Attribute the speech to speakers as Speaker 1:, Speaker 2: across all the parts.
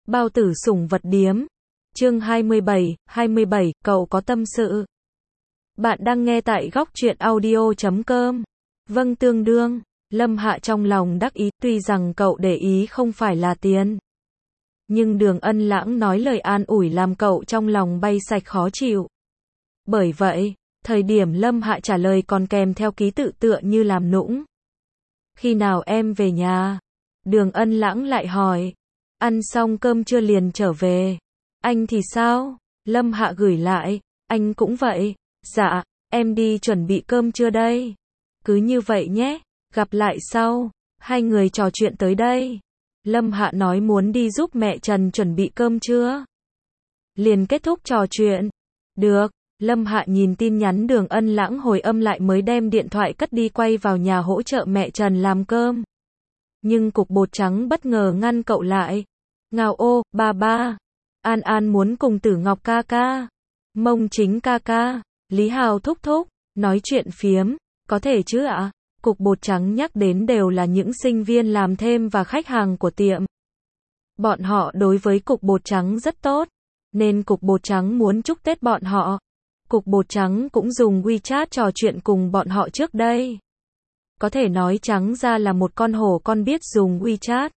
Speaker 1: Bao tử sủng vật điếm. Chương 27, cậu có tâm sự. Bạn đang nghe tại góc truyện audio.com. Vâng, tương đương. Lâm Hạ trong lòng đắc ý, tuy rằng cậu để ý không phải là tiền. Nhưng Đường Ân Lãng nói lời an ủi làm cậu trong lòng bay sạch khó chịu. Bởi vậy, thời điểm Lâm Hạ trả lời còn kèm theo ký tự tựa như làm nũng. Khi nào em về nhà? Đường Ân Lãng lại hỏi. Ăn xong cơm trưa liền trở về. Anh thì sao? Lâm Hạ gửi lại. Anh cũng vậy. Dạ, em đi chuẩn bị cơm trưa đây. Cứ như vậy nhé. Gặp lại sau. Hai người trò chuyện tới đây. Lâm Hạ nói muốn đi giúp mẹ Trần chuẩn bị cơm trưa. Liền kết thúc trò chuyện. Được. Lâm Hạ nhìn tin nhắn Đường Ân Lãng hồi âm lại mới đem điện thoại cất đi quay vào nhà hỗ trợ mẹ Trần làm cơm. Nhưng cục bột trắng bất ngờ ngăn cậu lại. Ngào ô, ba. An An muốn cùng Tử Ngọc ca ca. Mông Chính ca ca. Lý Hào thúc thúc. Nói chuyện phiếm. Có thể chứ ạ? Cục bột trắng nhắc đến đều là những sinh viên làm thêm và khách hàng của tiệm. Bọn họ đối với cục bột trắng rất tốt. Nên cục bột trắng muốn chúc Tết bọn họ. Cục bột trắng cũng dùng WeChat trò chuyện cùng bọn họ trước đây. Có thể nói trắng ra là một con hổ con biết dùng WeChat.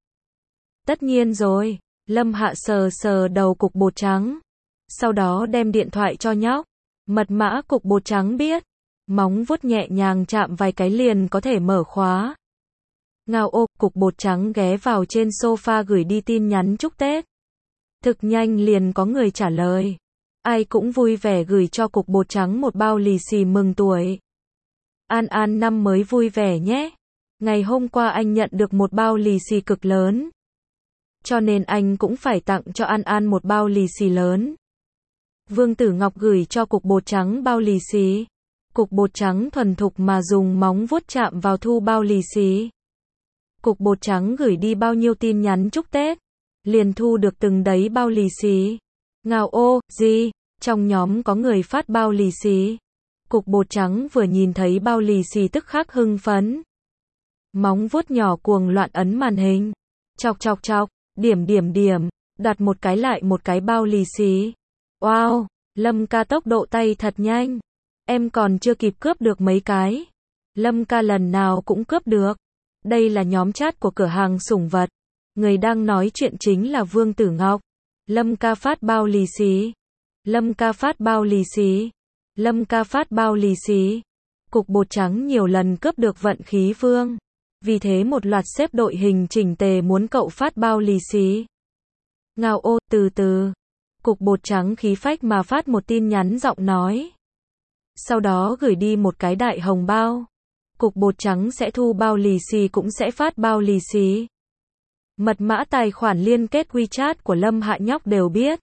Speaker 1: Tất nhiên rồi. Lâm Hạ sờ đầu cục bột trắng. Sau đó đem điện thoại cho nhóc. Mật mã cục bột trắng biết. Móng vuốt nhẹ nhàng chạm vài cái liền có thể mở khóa. Ngao ô, cục bột trắng ghé vào trên sofa gửi đi tin nhắn chúc Tết. Thực nhanh liền có người trả lời. Ai cũng vui vẻ gửi cho cục bột trắng một bao lì xì mừng tuổi. An An năm mới vui vẻ nhé. Ngày hôm qua anh nhận được một bao lì xì cực lớn. Cho nên anh cũng phải tặng cho An An một bao lì xì lớn. Vương Tử Ngọc gửi cho cục bột trắng bao lì xì. Cục bột trắng thuần thục mà dùng móng vuốt chạm vào thu bao lì xì. Cục bột trắng gửi đi bao nhiêu tin nhắn chúc Tết. Liền thu được từng đấy bao lì xì. Ngào ô, gì? Trong nhóm có người phát bao lì xì. Cục bột trắng vừa nhìn thấy bao lì xì tức khắc hưng phấn. Móng vuốt nhỏ cuồng loạn ấn màn hình. Chọc, điểm, đặt một cái lại một cái bao lì xì. Wow, Lâm ca tốc độ tay thật nhanh. Em còn chưa kịp cướp được mấy cái. Lâm ca lần nào cũng cướp được. Đây là nhóm chat của cửa hàng sủng vật. Người đang nói chuyện chính là Vương Tử Ngọc. Lâm ca phát bao lì xì. Lâm ca phát bao lì xì. Lâm ca phát bao lì xì. Cục bột trắng nhiều lần cướp được vận khí vương. Vì thế một loạt xếp đội hình chỉnh tề muốn cậu phát bao lì xì. Ngao ô, từ. Cục bột trắng khí phách mà phát một tin nhắn giọng nói. Sau đó gửi đi một cái đại hồng bao. Cục bột trắng sẽ thu bao lì xì cũng sẽ phát bao lì xì. Mật mã tài khoản liên kết WeChat của Lâm Hạ nhóc đều biết.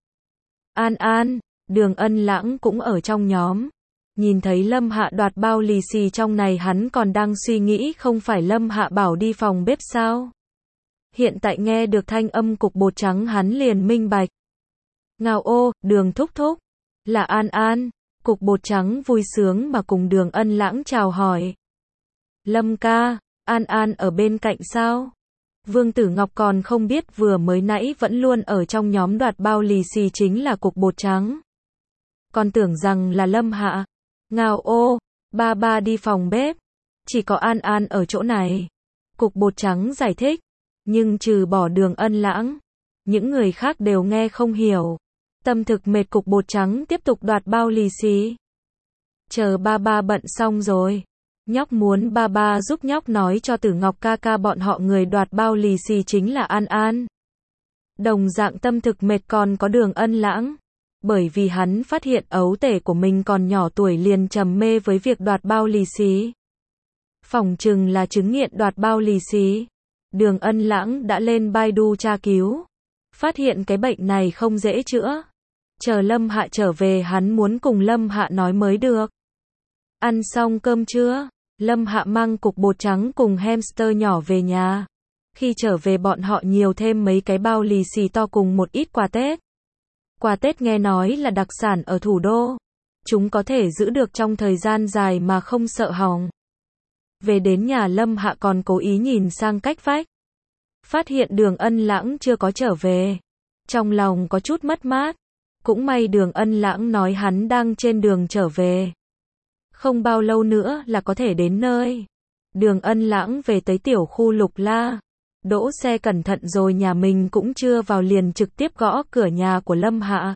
Speaker 1: An, Đường Ân Lãng cũng ở trong nhóm. Nhìn thấy Lâm Hạ đoạt bao lì xì trong này hắn còn đang suy nghĩ không phải Lâm Hạ bảo đi phòng bếp sao. Hiện tại nghe được thanh âm cục bột trắng hắn liền minh bạch. Ngào ô, Đường thúc thúc. Là An. Cục bột trắng vui sướng mà cùng Đường Ân Lãng chào hỏi. Lâm ca, An ở bên cạnh sao? Vương Tử Ngọc còn không biết vừa mới nãy vẫn luôn ở trong nhóm đoạt bao lì xì chính là cục bột trắng. Còn tưởng rằng là Lâm Hạ. Ngào ô, ba đi phòng bếp. Chỉ có An ở chỗ này. Cục bột trắng giải thích. Nhưng trừ bỏ Đường Ân Lãng, những người khác đều nghe không hiểu. Tâm thực mệt cục bột trắng tiếp tục đoạt bao lì xì. Chờ ba bận xong rồi. Nhóc muốn ba giúp nhóc nói cho Tử Ngọc ca ca bọn họ người đoạt bao lì xì chính là An. Đồng dạng tâm thực mệt còn có Đường Ân Lãng. Bởi vì hắn phát hiện ấu tể của mình còn nhỏ tuổi liền trầm mê với việc đoạt bao lì xì. Phỏng chừng là chứng nghiện đoạt bao lì xì. Đường Ân Lãng đã lên Baidu tra cứu. Phát hiện cái bệnh này không dễ chữa. Chờ Lâm Hạ trở về hắn muốn cùng Lâm Hạ nói mới được. Ăn xong cơm trưa, Lâm Hạ mang cục bột trắng cùng hamster nhỏ về nhà. Khi trở về bọn họ nhiều thêm mấy cái bao lì xì to cùng một ít quà Tết. Quà Tết nghe nói là đặc sản ở thủ đô. Chúng có thể giữ được trong thời gian dài mà không sợ hỏng. Về đến nhà Lâm Hạ còn cố ý nhìn sang cách vách. Phát hiện Đường Ân Lãng chưa có trở về. Trong lòng có chút mất mát. Cũng may Đường Ân Lãng nói hắn đang trên đường trở về. Không bao lâu nữa là có thể đến nơi. Đường Ân Lãng về tới tiểu khu Lục La. Đỗ xe cẩn thận rồi nhà mình cũng chưa vào liền trực tiếp gõ cửa nhà của Lâm Hạ.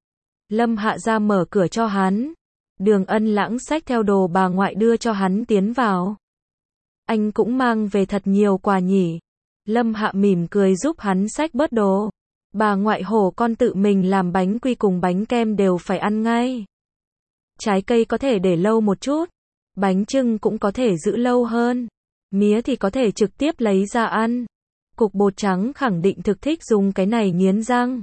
Speaker 1: Lâm Hạ ra mở cửa cho hắn. Đường Ân Lãng xách theo đồ bà ngoại đưa cho hắn tiến vào. Anh cũng mang về thật nhiều quà nhỉ. Lâm Hạ mỉm cười giúp hắn xách bớt đồ. Bà ngoại hổ con tự mình làm bánh quy cùng bánh kem đều phải ăn ngay. Trái cây có thể để lâu một chút. Bánh chưng cũng có thể giữ lâu hơn. Mía thì có thể trực tiếp lấy ra ăn. Cục bột trắng khẳng định thực thích dùng cái này nghiến răng.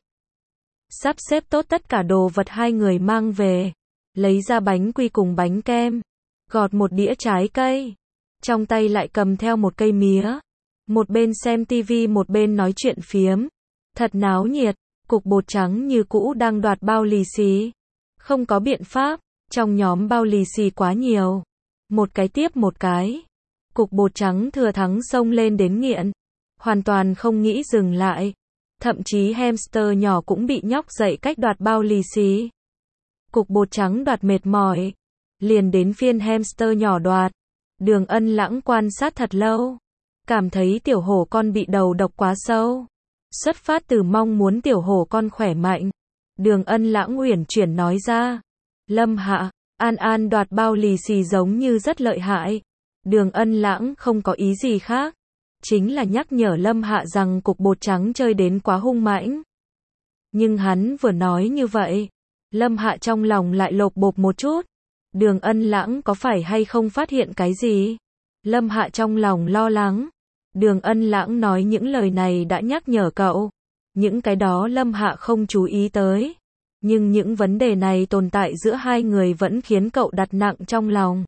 Speaker 1: Sắp xếp tốt tất cả đồ vật hai người mang về. Lấy ra bánh quy cùng bánh kem. Gọt một đĩa trái cây. Trong tay lại cầm theo một cây mía. Một bên xem tivi một bên nói chuyện phiếm. Thật náo nhiệt. Cục bột trắng như cũ đang đoạt bao lì xì. Không có biện pháp. Trong nhóm bao lì xì quá nhiều. Một cái tiếp một cái. Cục bột trắng thừa thắng xông lên đến nghiện. Hoàn toàn không nghĩ dừng lại. Thậm chí hamster nhỏ cũng bị nhóc dậy cách đoạt bao lì xì. Cục bột trắng đoạt mệt mỏi. Liền đến phiên hamster nhỏ đoạt. Đường Ân Lãng quan sát thật lâu. Cảm thấy tiểu hổ con bị đầu độc quá sâu. Xuất phát từ mong muốn tiểu hổ con khỏe mạnh. Đường Ân Lãng uyển chuyển nói ra. Lâm Hạ, An An đoạt bao lì xì giống như rất lợi hại. Đường Ân Lãng không có ý gì khác. Chính là nhắc nhở Lâm Hạ rằng cục bột trắng chơi đến quá hung mãnh. Nhưng hắn vừa nói như vậy. Lâm Hạ trong lòng lại lột bột một chút. Đường Ân Lãng có phải hay không phát hiện cái gì? Lâm Hạ trong lòng lo lắng. Đường Ân Lãng nói những lời này đã nhắc nhở cậu. Những cái đó Lâm Hạ không chú ý tới. Nhưng những vấn đề này tồn tại giữa hai người vẫn khiến cậu đặt nặng trong lòng.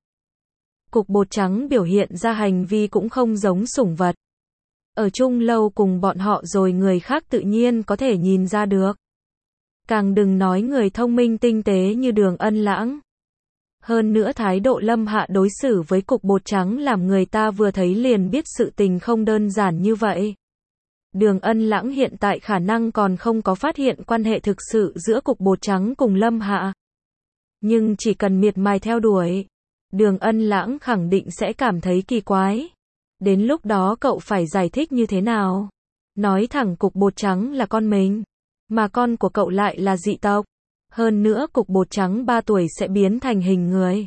Speaker 1: Cục bột trắng biểu hiện ra hành vi cũng không giống sủng vật. Ở chung lâu cùng bọn họ rồi người khác tự nhiên có thể nhìn ra được. Càng đừng nói người thông minh tinh tế như Đường Ân Lãng. Hơn nữa thái độ Lâm Hạ đối xử với cục bột trắng làm người ta vừa thấy liền biết sự tình không đơn giản như vậy. Đường Ân Lãng hiện tại khả năng còn không có phát hiện quan hệ thực sự giữa cục bột trắng cùng Lâm Hạ. Nhưng chỉ cần miệt mài theo đuổi, Đường Ân Lãng khẳng định sẽ cảm thấy kỳ quái. Đến lúc đó cậu phải giải thích như thế nào? Nói thẳng cục bột trắng là con mình, mà con của cậu lại là dị tộc. Hơn nữa cục bột trắng 3 tuổi sẽ biến thành hình người.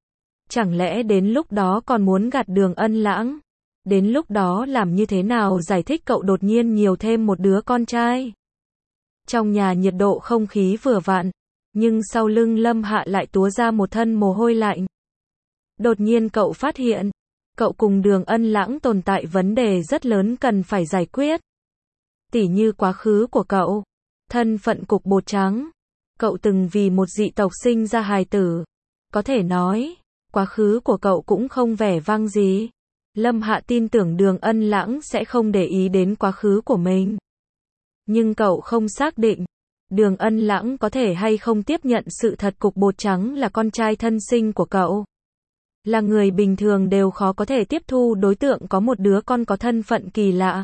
Speaker 1: Chẳng lẽ đến lúc đó còn muốn gạt Đường Ân Lãng? Đến lúc đó làm như thế nào giải thích cậu đột nhiên nhiều thêm một đứa con trai? Trong nhà nhiệt độ không khí vừa vặn, nhưng sau lưng Lâm Hạ lại túa ra một thân mồ hôi lạnh. Đột nhiên cậu phát hiện, cậu cùng Đường Ân Lãng tồn tại vấn đề rất lớn cần phải giải quyết. Tỉ như quá khứ của cậu, thân phận cục bột trắng. Cậu từng vì một dị tộc sinh ra hài tử. Có thể nói, quá khứ của cậu cũng không vẻ vang gì. Lâm Hạ tin tưởng Đường Ân Lãng sẽ không để ý đến quá khứ của mình. Nhưng cậu không xác định, Đường Ân Lãng có thể hay không tiếp nhận sự thật cục bột trắng là con trai thân sinh của cậu. Là người bình thường đều khó có thể tiếp thu đối tượng có một đứa con có thân phận kỳ lạ.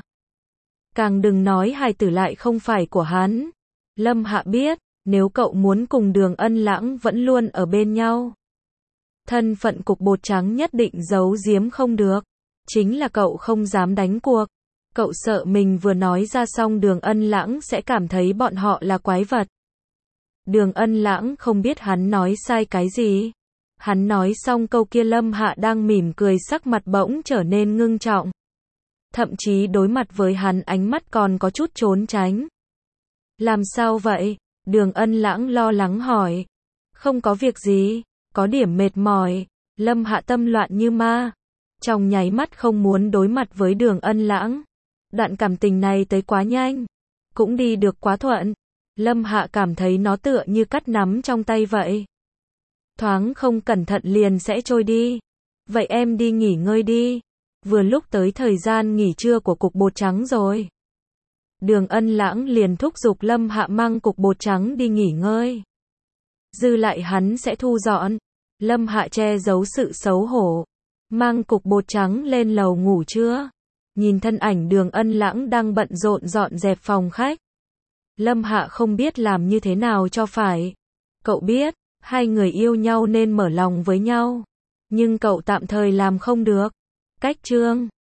Speaker 1: Càng đừng nói hài tử lại không phải của hắn. Lâm Hạ biết, nếu cậu muốn cùng Đường Ân Lãng vẫn luôn ở bên nhau, thân phận cục bột trắng nhất định giấu giếm không được. Chính là cậu không dám đánh cuộc. Cậu sợ mình vừa nói ra xong Đường Ân Lãng sẽ cảm thấy bọn họ là quái vật. Đường Ân Lãng không biết hắn nói sai cái gì. Hắn nói xong câu kia Lâm Hạ đang mỉm cười sắc mặt bỗng trở nên ngưng trọng. Thậm chí đối mặt với hắn ánh mắt còn có chút trốn tránh. Làm sao vậy? Đường Ân Lãng lo lắng hỏi. Không có việc gì, có điểm mệt mỏi. Lâm Hạ tâm loạn như ma. Trong nháy mắt không muốn đối mặt với Đường Ân Lãng. Đoạn cảm tình này tới quá nhanh. Cũng đi được quá thuận. Lâm Hạ cảm thấy nó tựa như cắt nắm trong tay vậy. Thoáng không cẩn thận liền sẽ trôi đi. Vậy em đi nghỉ ngơi đi. Vừa lúc tới thời gian nghỉ trưa của cục bột trắng rồi. Đường Ân Lãng liền thúc giục Lâm Hạ mang cục bột trắng đi nghỉ ngơi. Dư lại hắn sẽ thu dọn. Lâm Hạ che giấu sự xấu hổ. Mang cục bột trắng lên lầu ngủ trưa. Nhìn thân ảnh Đường Ân Lãng đang bận rộn dọn dẹp phòng khách. Lâm Hạ không biết làm như thế nào cho phải. Cậu biết, hai người yêu nhau nên mở lòng với nhau. Nhưng cậu tạm thời làm không được. Cách Trương